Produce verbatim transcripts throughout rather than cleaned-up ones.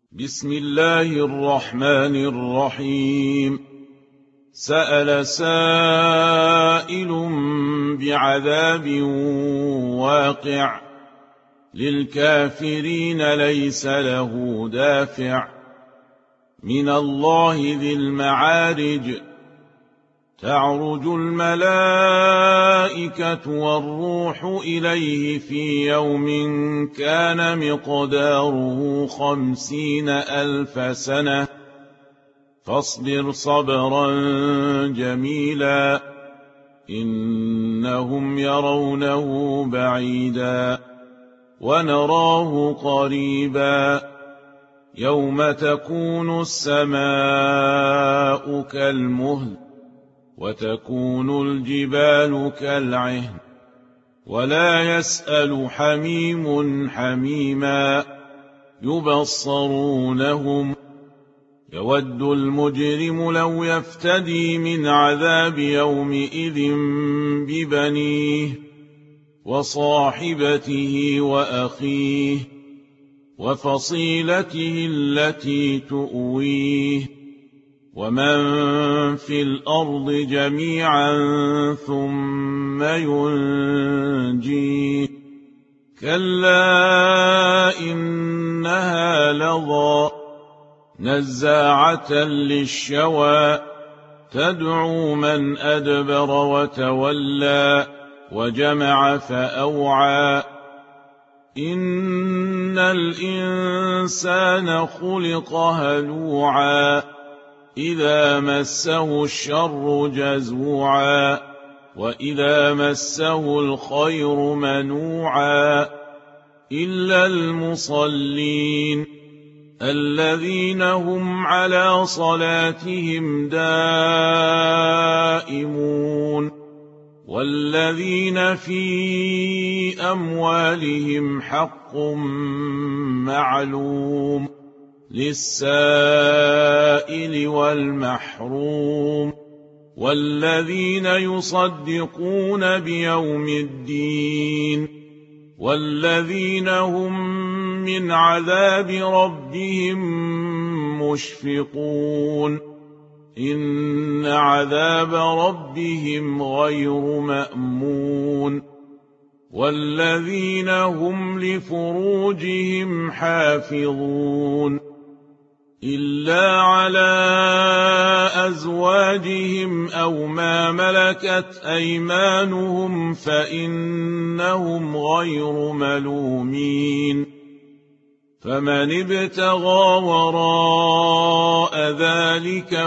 بسم الله الرحمن الرحيم. سأل سائل بعذاب واقع للكافرين ليس له دافع من الله ذي المعارج. تعرج الملائكة والروح إليه في يوم كان مقداره خمسين ألف سنة فاصبر صبرا جميلا إنهم يرونه بعيدا ونراه قريبا يوم تكون السماء كالمهل وتكون الجبال كالعهن ولا يسأل حميم حميما يبصرونهم يود المجرم لو يفتدي من عذاب يومئذ ببنيه وصاحبته وأخيه وفصيلته التي تؤويه ومن في الأرض جميعا ثم ينجيه كلا إنها لظى نزاعة للشوى تدعو من أدبر وتولى وجمع فأوعى إن الإنسان خلق هلوعا إذا مسه الشر جزوعا وإذا مسه الخير منوعا إلا المصلين الذين هم على صلاتهم دائمون والذين في أموالهم حق معلوم للسائل والمحروم والذين يصدقون بيوم الدين والذين هم من عذاب ربهم مشفقون إن عذاب ربهم غير مأمون والذين هم لفروجهم حافظون إلا على أزواجهم أو ما ملكت أيمانهم فإنهم غير ملومين فمن ابتغى وراء ذلك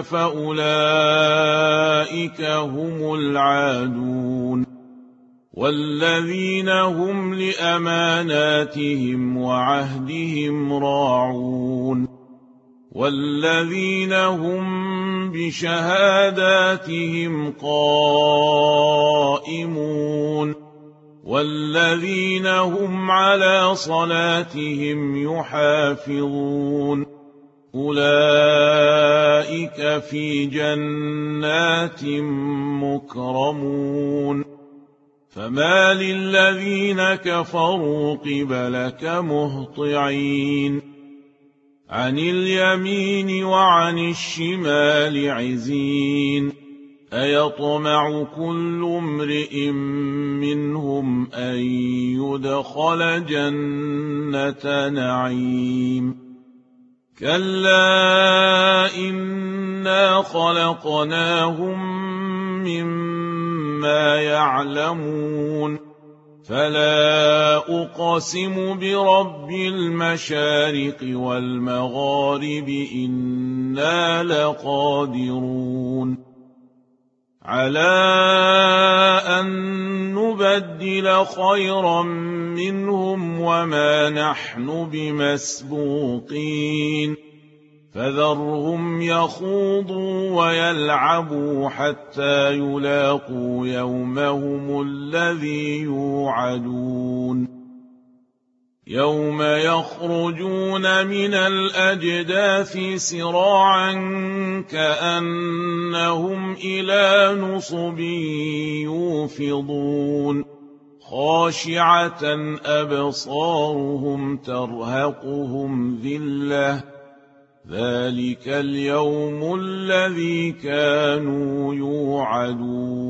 فأولئك هم العادون والذين هم لأماناتهم وعهدهم راعون والذين هم بشهاداتهم قائمون والذين هم على صلاتهم يحافظون أولئك في جنات مكرمون فما للذين كفروا قبلك مهطعين عن اليمين وعن الشمال عزين أيطمع كل امرئ منهم أن يدخل جنة نعيم كلا إنا خلقناهم مما يعلمون فلا أقسم برب المشارق والمغارب إنا لقادرون على أن نبدل خيرا منهم وما نحن بمسبوقين فذرهم يخوضوا ويلعبوا حتى يلاقوا يومهم الذي يوعدون يوم يخرجون من الأجداث سراعا كأنهم إلى نصب يوفضون خاشعة أبصارهم ترهقهم ذلة ذلك اليوم الذي كانوا يوعدون.